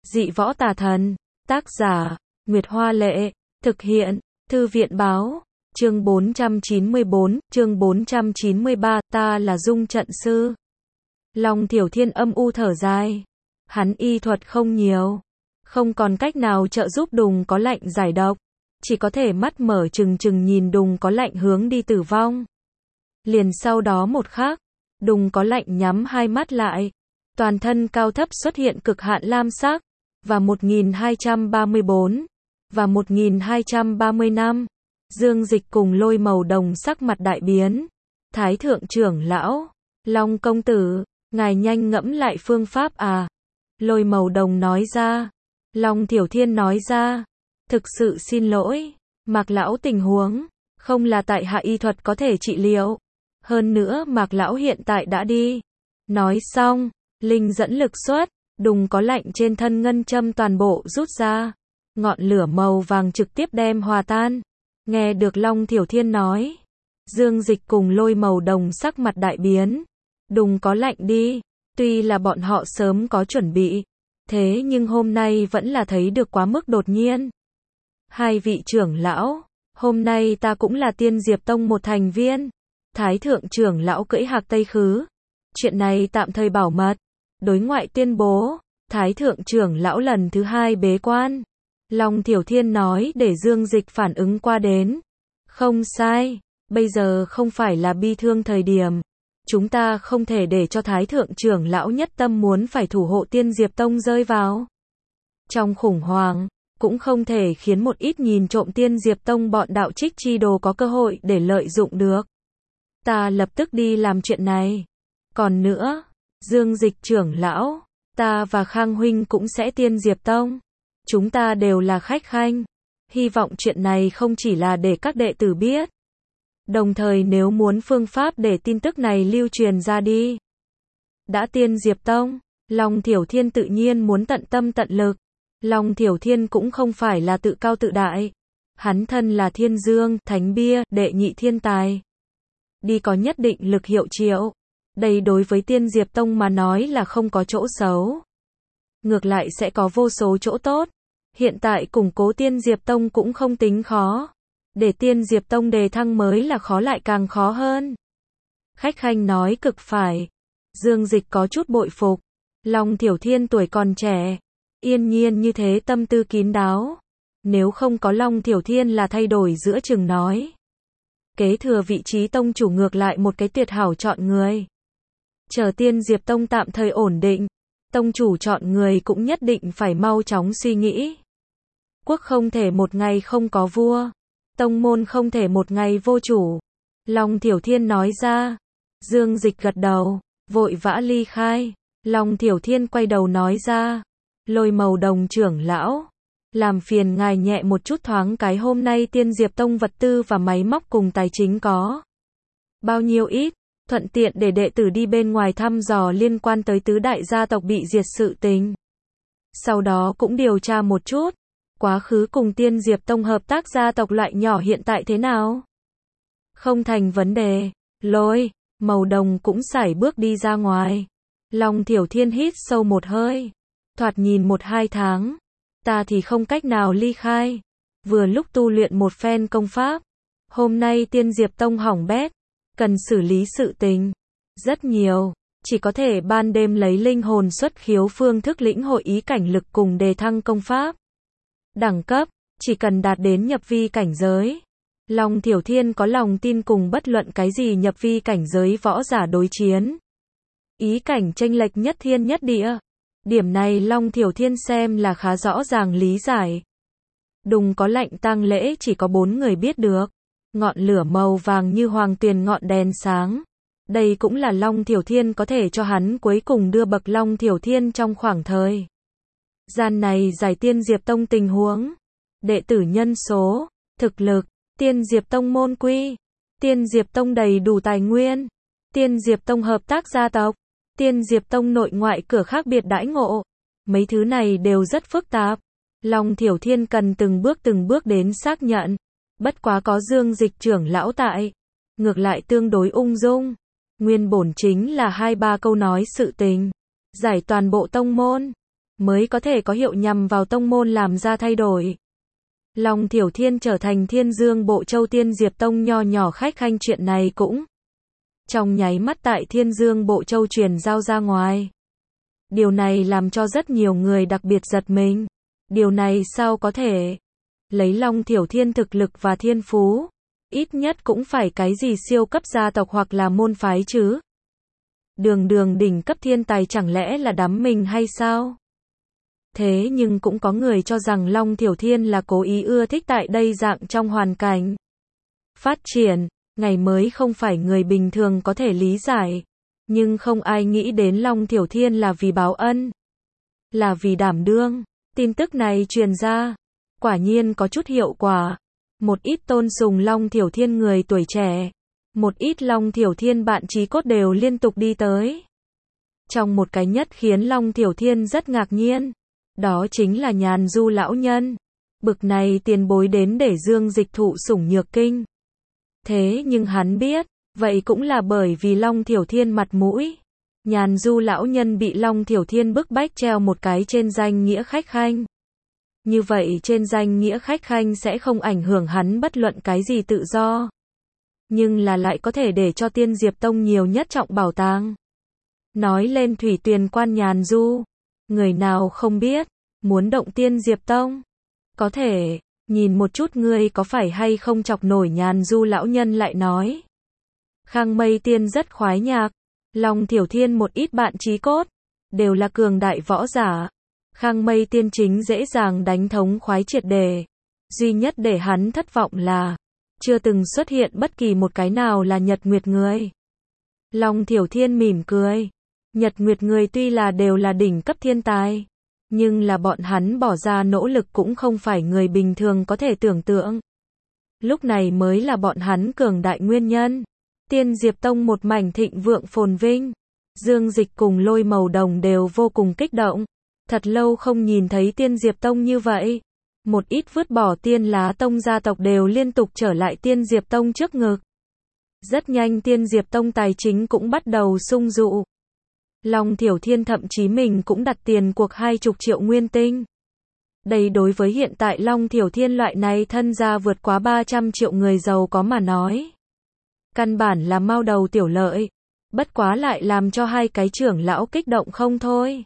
Dị võ tà thần. Tác giả, Nguyệt Hoa Lệ. Thực hiện, Thư viện Báo. Chương 494, chương 493, ta là Dung trận sư. Long Thiểu Thiên âm u thở dài. Hắn y thuật không nhiều, không còn cách nào trợ giúp Đùng Có Lạnh giải độc, chỉ có thể mắt mở trừng trừng nhìn Đùng Có Lạnh hướng đi tử vong. Liền sau đó một khắc, Đùng Có Lạnh nhắm hai mắt lại, toàn thân cao thấp xuất hiện cực hạn lam sắc, và 1234, và 1235, Dương Dịch cùng Lôi Màu Đồng sắc mặt đại biến. Thái thượng trưởng lão, Long công tử, ngài nhanh ngẫm lại phương pháp à? Lôi Màu Đồng nói ra. Long Thiểu Thiên nói ra, thực sự xin lỗi, Mạc lão tình huống, không là tại hạ y thuật có thể trị liệu. Hơn nữa Mạc lão hiện tại đã đi. Nói xong, linh dẫn lực xuất, Đùng Có Lạnh trên thân ngân châm toàn bộ rút ra. Ngọn lửa màu vàng trực tiếp đem hòa tan. Nghe được Long Thiểu Thiên nói, Dương Dịch cùng Lôi Màu Đồng sắc mặt đại biến. Đùng Có Lạnh đi, tuy là bọn họ sớm có chuẩn bị, thế nhưng hôm nay vẫn là thấy được quá mức đột nhiên. Hai vị trưởng lão, hôm nay ta cũng là Tiên Diệp Tông một thành viên. Thái thượng trưởng lão cưỡi hạc Tây khứ. Chuyện này tạm thời bảo mật. Đối ngoại tuyên bố, Thái thượng trưởng lão lần thứ hai bế quan. Long Thiểu Thiên nói để Dương Dịch phản ứng qua đến. Không sai, bây giờ không phải là bi thương thời điểm. Chúng ta không thể để cho Thái thượng trưởng lão nhất tâm muốn phải thủ hộ Tiên Diệp Tông rơi vào trong khủng hoảng, cũng không thể khiến một ít nhìn trộm Tiên Diệp Tông bọn đạo trích chi đồ có cơ hội để lợi dụng được. Ta lập tức đi làm chuyện này. Còn nữa, Dương Dịch trưởng lão, ta và Khang huynh cũng sẽ Tiên Diệp Tông. Chúng ta đều là khách khanh. Hy vọng chuyện này không chỉ là để các đệ tử biết. Đồng thời nếu muốn phương pháp để tin tức này lưu truyền ra đi. Đã Tiên Diệp Tông, Long Thiểu Thiên tự nhiên muốn tận tâm tận lực. Long Thiểu Thiên cũng không phải là tự cao tự đại. Hắn thân là Thiên Dương, Thánh Bia, đệ nhị thiên tài. Đi có nhất định lực hiệu triệu. Đây đối với Tiên Diệp Tông mà nói là không có chỗ xấu. Ngược lại sẽ có vô số chỗ tốt. Hiện tại củng cố Tiên Diệp Tông cũng không tính khó. Để Tiên Diệp Tông đề thăng mới là khó lại càng khó hơn. Khách khanh nói cực phải. Dương Dịch có chút bội phục. Long Thiểu Thiên tuổi còn trẻ, yên nhiên như thế tâm tư kín đáo. Nếu không có Long Thiểu Thiên là thay đổi giữa chừng nói. Kế thừa vị trí tông chủ ngược lại một cái tuyệt hảo chọn người. Chờ Tiên Diệp Tông tạm thời ổn định, tông chủ chọn người cũng nhất định phải mau chóng suy nghĩ. Quốc không thể một ngày không có vua. Tông môn không thể một ngày vô chủ. Long Thiểu Thiên nói ra. Dương Dịch gật đầu, vội vã ly khai. Long Thiểu Thiên quay đầu nói ra. Lôi Màu Đồng trưởng lão, làm phiền ngài nhẹ một chút thoáng cái hôm nay Tiên Diệp Tông vật tư và máy móc cùng tài chính có bao nhiêu ít, thuận tiện để đệ tử đi bên ngoài thăm dò liên quan tới tứ đại gia tộc bị diệt sự tình. Sau đó cũng điều tra một chút, quá khứ cùng Tiên Diệp Tông hợp tác gia tộc loại nhỏ hiện tại thế nào? Không thành vấn đề. Lôi Màu Đồng cũng sải bước đi ra ngoài. Long Thiểu Thiên hít sâu một hơi. Thoạt nhìn 1-2 tháng, ta thì không cách nào ly khai. Vừa lúc tu luyện một phen công pháp. Hôm nay Tiên Diệp Tông hỏng bét, cần xử lý sự tình rất nhiều, chỉ có thể ban đêm lấy linh hồn xuất khiếu phương thức lĩnh hội ý cảnh lực cùng đề thăng công pháp. Đẳng cấp, chỉ cần đạt đến nhập vi cảnh giới. Long Thiểu Thiên có lòng tin cùng bất luận cái gì nhập vi cảnh giới võ giả đối chiến. Ý cảnh chênh lệch nhất thiên nhất địa. Điểm này Long Thiểu Thiên xem là khá rõ ràng lý giải. Đùng Có Lạnh tang lễ chỉ có 4 người biết được. Ngọn lửa màu vàng như hoàng tuyền ngọn đèn sáng. Đây cũng là Long Thiểu Thiên có thể cho hắn cuối cùng đưa bậc Long Thiểu Thiên trong khoảng thời gian này giải Tiên Diệp Tông tình huống. Đệ tử nhân số, thực lực, Tiên Diệp Tông môn quy, Tiên Diệp Tông đầy đủ tài nguyên, Tiên Diệp Tông hợp tác gia tộc, Tiên Diệp Tông nội ngoại cửa khác biệt đãi ngộ. Mấy thứ này đều rất phức tạp. Long Thiểu Thiên cần từng bước đến xác nhận. Bất quá có Dương Dịch trưởng lão tại, ngược lại tương đối ung dung. Nguyên bổn chính là 2-3 câu nói sự tình, giải toàn bộ tông môn. mới có thể có hiệu nhằm vào tông môn làm ra thay đổi. Long Thiểu Thiên trở thành Thiên Dương Bộ Châu Tiên Diệp Tông nho nhỏ khách khanh, chuyện này cũng trong nháy mắt tại Thiên Dương Bộ Châu truyền giao ra ngoài. Điều này làm cho rất nhiều người đặc biệt giật mình. Điều này sao có thể? Lấy Long Thiểu Thiên thực lực và thiên phú, ít nhất cũng phải cái gì siêu cấp gia tộc hoặc là môn phái chứ. Đường đường đỉnh cấp thiên tài chẳng lẽ là đắm mình hay sao? Thế nhưng cũng có người cho rằng Long Thiểu Thiên là cố ý ưa thích tại đây dạng trong hoàn cảnh phát triển, ngày mới không phải người bình thường có thể lý giải. Nhưng không ai nghĩ đến Long Thiểu Thiên là vì báo ân, là vì đảm đương. Tin tức này truyền ra, quả nhiên có chút hiệu quả. Một ít tôn sùng Long Thiểu Thiên người tuổi trẻ, một ít Long Thiểu Thiên bạn chí cốt đều liên tục đi tới. Trong một cái nhất khiến Long Thiểu Thiên rất ngạc nhiên, đó chính là Nhàn Du lão nhân. Bực này tiền bối đến để Dương Dịch thụ sủng nhược kinh. Thế nhưng hắn biết, vậy cũng là bởi vì Long Thiểu Thiên mặt mũi. Nhàn Du lão nhân bị Long Thiểu Thiên bức bách treo một cái trên danh nghĩa khách khanh. Như vậy trên danh nghĩa khách khanh sẽ không ảnh hưởng hắn bất luận cái gì tự do. Nhưng là lại có thể để cho Tiên Diệp Tông nhiều nhất trọng bảo tàng. Nói lên Thủy Tuyền Quan Nhàn Du, người nào không biết, muốn động Tiên Diệp Tông. Có thể, nhìn một chút ngươi có phải hay không chọc nổi. Nhàn Du lão nhân lại nói. Khang Mây Tiên rất khoái nhạc. Long Thiểu Thiên một ít bạn chí cốt, đều là cường đại võ giả. Khang Mây Tiên chính dễ dàng đánh thống khoái triệt đề. Duy nhất để hắn thất vọng là, chưa từng xuất hiện bất kỳ một cái nào là Nhật Nguyệt người. Long Thiểu Thiên mỉm cười. Nhật Nguyệt người tuy là đều là đỉnh cấp thiên tài, nhưng là bọn hắn bỏ ra nỗ lực cũng không phải người bình thường có thể tưởng tượng. Lúc này mới là bọn hắn cường đại nguyên nhân. Tiên Diệp Tông một mảnh thịnh vượng phồn vinh. Dương Dịch cùng Lôi Màu Đồng đều vô cùng kích động. Thật lâu không nhìn thấy Tiên Diệp Tông như vậy. Một ít vứt bỏ Tiên Lá Tông gia tộc đều liên tục trở lại Tiên Diệp Tông trước ngực. Rất nhanh Tiên Diệp Tông tài chính cũng bắt đầu sung dụ. Long Thiểu Thiên thậm chí mình cũng đặt tiền cuộc 20 triệu nguyên tinh. Đây đối với hiện tại Long Thiểu Thiên loại này thân gia vượt quá 300 triệu người giàu có mà nói, căn bản là mao đầu tiểu lợi. Bất quá lại làm cho hai cái trưởng lão kích động không thôi.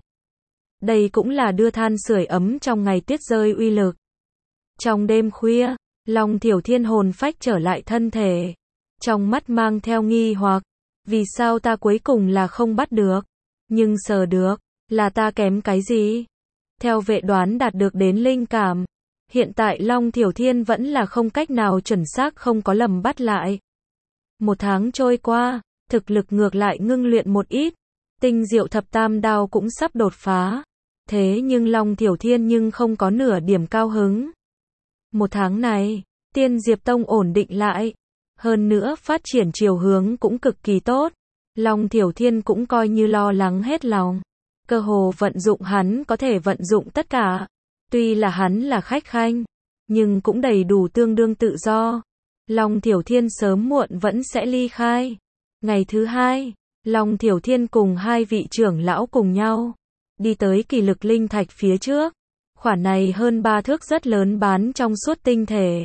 Đây cũng là đưa than sưởi ấm trong ngày tuyết rơi uy lực. Trong đêm khuya, Long Thiểu Thiên hồn phách trở lại thân thể. Trong mắt mang theo nghi hoặc. Vì sao ta cuối cùng là không bắt được, nhưng sờ được, là ta kém cái gì? Theo vệ đoán đạt được đến linh cảm, hiện tại Long Thiểu Thiên vẫn là không cách nào chuẩn xác không có lầm bắt lại. Một tháng trôi qua, thực lực ngược lại ngưng luyện một ít. Tinh Diệu Thập Tam Đao cũng sắp đột phá. Thế nhưng Long Thiểu Thiên nhưng không có nửa điểm cao hứng. Một tháng này, Tiên Diệp Tông ổn định lại. Hơn nữa phát triển chiều hướng cũng cực kỳ tốt. Long Thiểu Thiên cũng coi như lo lắng hết lòng. Cơ hồ vận dụng hắn có thể vận dụng tất cả. Tuy là hắn là khách khanh, nhưng cũng đầy đủ tương đương tự do. Long Thiểu Thiên sớm muộn vẫn sẽ ly khai. Ngày thứ hai, Long Thiểu Thiên cùng hai vị trưởng lão cùng nhau đi tới kỳ lực linh thạch phía trước. Khoản này hơn 3 thước rất lớn bán trong suốt tinh thể.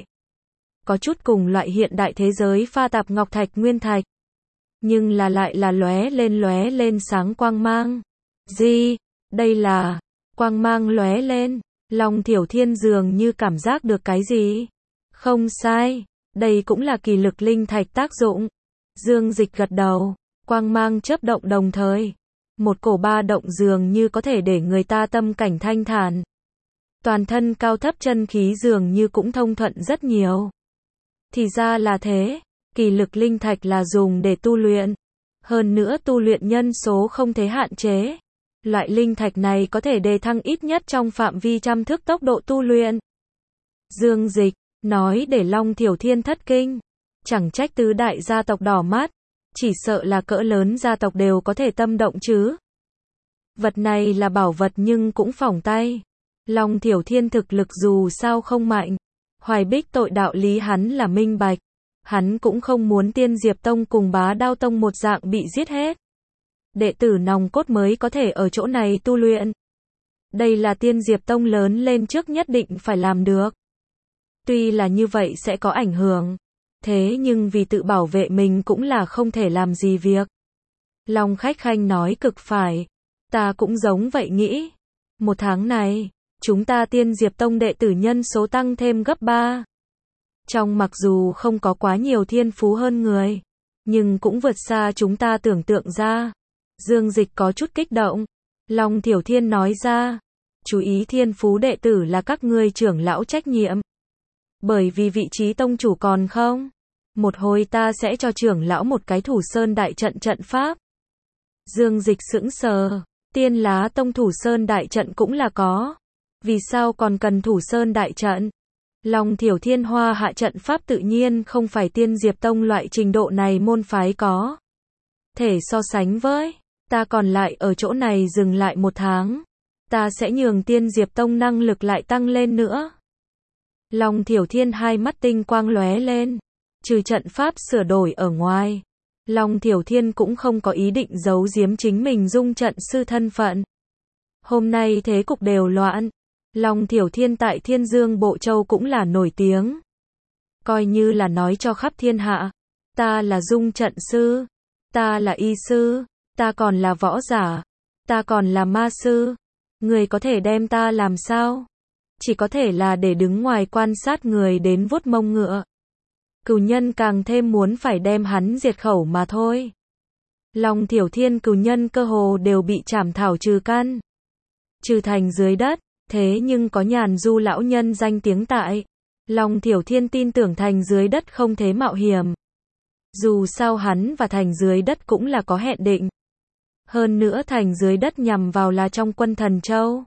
Có chút cùng loại hiện đại thế giới pha tạp ngọc thạch nguyên thạch. Nhưng là lại là lóe lên sáng quang mang. Gì? Đây là quang mang lóe lên. Long Thiểu Thiên dường như cảm giác được cái gì. Không sai, đây cũng là kỳ lực linh thạch tác dụng. Dương Dịch gật đầu, quang mang chớp động đồng thời. Một cổ ba động dường như có thể để người ta tâm cảnh thanh thản. Toàn thân cao thấp chân khí dường như cũng thông thuận rất nhiều. Thì ra là thế, kỳ lực linh thạch là dùng để tu luyện. Hơn nữa tu luyện nhân số không thể hạn chế. Loại linh thạch này có thể đề thăng ít nhất trong phạm vi trăm thước tốc độ tu luyện. Dương Dịch nói để Long Thiểu Thiên thất kinh. Chẳng trách tứ đại gia tộc đỏ mắt. Chỉ sợ là cỡ lớn gia tộc đều có thể tâm động chứ. Vật này là bảo vật nhưng cũng phỏng tay. Long Thiểu Thiên thực lực dù sao không mạnh. Hoài Bích tội đạo lý hắn là minh bạch. Hắn cũng không muốn Tiên Diệp Tông cùng Bá Đao Tông một dạng bị giết hết. Đệ tử nòng cốt mới có thể ở chỗ này tu luyện. Đây là Tiên Diệp Tông lớn lên trước nhất định phải làm được. Tuy là như vậy sẽ có ảnh hưởng, thế nhưng vì tự bảo vệ mình cũng là không thể làm gì việc. Long Khách Khanh nói cực phải. Ta cũng giống vậy nghĩ. Một tháng này, chúng ta Tiên Diệp Tông đệ tử nhân số tăng thêm gấp 3. Trong mặc dù không có quá nhiều thiên phú hơn người, nhưng cũng vượt xa chúng ta tưởng tượng ra. Dương Dịch có chút kích động. Long Thiểu Thiên nói ra, chú ý thiên phú đệ tử là các ngươi trưởng lão trách nhiệm. Bởi vì vị trí tông chủ còn không. Một hồi ta sẽ cho trưởng lão một cái Thủ Sơn đại trận trận pháp. Dương Dịch sững sờ, Tiên Lá Tông Thủ Sơn đại trận cũng là có. Vì sao còn cần Thủ Sơn đại trận? Long Thiểu Thiên Hoa hạ trận pháp tự nhiên không phải Tiên Diệp Tông loại trình độ này môn phái có thể so sánh với. Ta còn lại ở chỗ này dừng lại 1 tháng. Ta sẽ nhường Tiên Diệp Tông năng lực lại tăng lên nữa. Long Thiểu Thiên hai mắt tinh quang lóe lên. Trừ trận pháp sửa đổi ở ngoài, Long Thiểu Thiên cũng không có ý định giấu giếm chính mình dung trận sư thân phận. Hôm nay thế cục đều loạn. Long Thiểu Thiên tại Thiên Dương Bộ Châu cũng là nổi tiếng. Coi như là nói cho khắp thiên hạ. Ta là dung trận sư. Ta là y sư. Ta còn là võ giả. Ta còn là ma sư. Người có thể đem ta làm sao? Chỉ có thể là để đứng ngoài quan sát người đến vuốt mông ngựa. Cừu nhân càng thêm muốn phải đem hắn diệt khẩu mà thôi. Long Thiểu Thiên cừu nhân cơ hồ đều bị trảm thảo trừ căn. Trừ thành dưới đất, thế nhưng có Nhàn Du lão nhân danh tiếng tại. Long Thiểu Thiên tin tưởng thành dưới đất không thế mạo hiểm. Dù sao hắn và thành dưới đất cũng là có hẹn định. Hơn nữa thành dưới đất nhằm vào là trong Quân Thần Châu,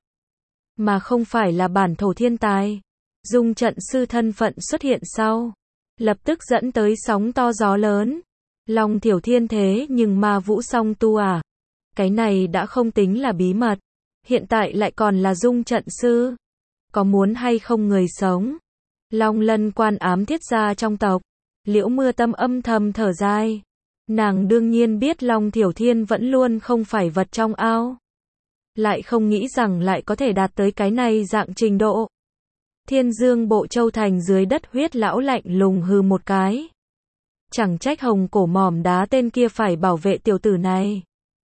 mà không phải là bản thổ thiên tài. Dung trận sư thân phận xuất hiện sau, lập tức dẫn tới sóng to gió lớn. Long Thiểu Thiên thế nhưng ma vũ song tu à? Cái này đã không tính là bí mật. Hiện tại lại còn là dung trận sư. Có muốn hay không người sống? Long Lân Quan ám thiết gia trong tộc. Liễu Mưa Tâm âm thầm thở dài. Nàng đương nhiên biết Long Thiểu Thiên vẫn luôn không phải vật trong ao. Lại không nghĩ rằng lại có thể đạt tới cái này dạng trình độ. Thiên Dương Bộ Châu thành dưới đất huyết lão lạnh lùng hừ một cái. Chẳng trách Hồng Cổ Mỏm Đá tên kia phải bảo vệ tiểu tử này.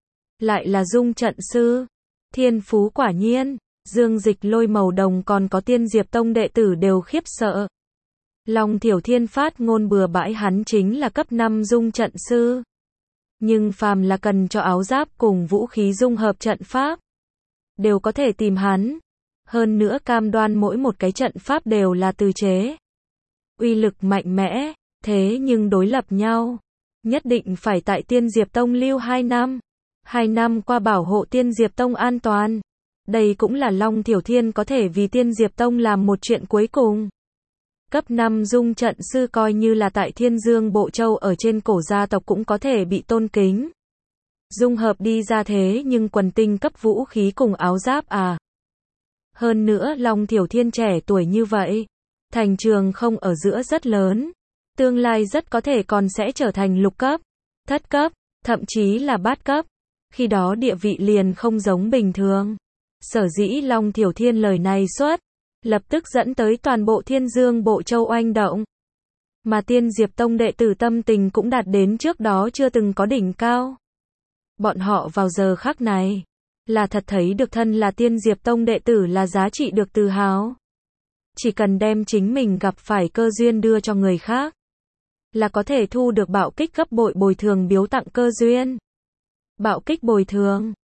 Lại là dung trận sư. Thiên phú quả nhiên. Dương Dịch Lôi Màu Đồng còn có Tiên Diệp Tông đệ tử đều khiếp sợ. Long Thiểu Thiên phát ngôn bừa bãi hắn chính là cấp 5 dung trận sư. Nhưng phàm là cần cho áo giáp cùng vũ khí dung hợp trận pháp, đều có thể tìm hắn. Hơn nữa cam đoan mỗi một cái trận pháp đều là tự chế. Uy lực mạnh mẽ, thế nhưng đối lập nhau. Nhất định phải tại Tiên Diệp Tông lưu 2 năm. 2 năm qua bảo hộ Tiên Diệp Tông an toàn. Đây cũng là Long Thiểu Thiên có thể vì Tiên Diệp Tông làm một chuyện cuối cùng. Cấp 5 dung trận sư coi như là tại Thiên Dương Bộ Châu ở trên cổ gia tộc cũng có thể bị tôn kính. Dung hợp đi ra thế nhưng quần tinh cấp vũ khí cùng áo giáp à. Hơn nữa Long Thiểu Thiên trẻ tuổi như vậy. Thành trường không ở giữa rất lớn. Tương lai rất có thể còn sẽ trở thành lục cấp, thất cấp, thậm chí là bát cấp. Khi đó địa vị liền không giống bình thường. Sở dĩ Long Thiểu Thiên lời này xuất, lập tức dẫn tới toàn bộ Thiên Dương Bộ Châu oanh động. Mà Tiên Diệp Tông đệ tử tâm tình cũng đạt đến trước đó chưa từng có đỉnh cao. Bọn họ vào giờ khắc này, là thật thấy được thân là Tiên Diệp Tông đệ tử là giá trị được tự hào. Chỉ cần đem chính mình gặp phải cơ duyên đưa cho người khác, là có thể thu được bạo kích gấp bội bồi thường biếu tặng cơ duyên. Bạo kích bồi thường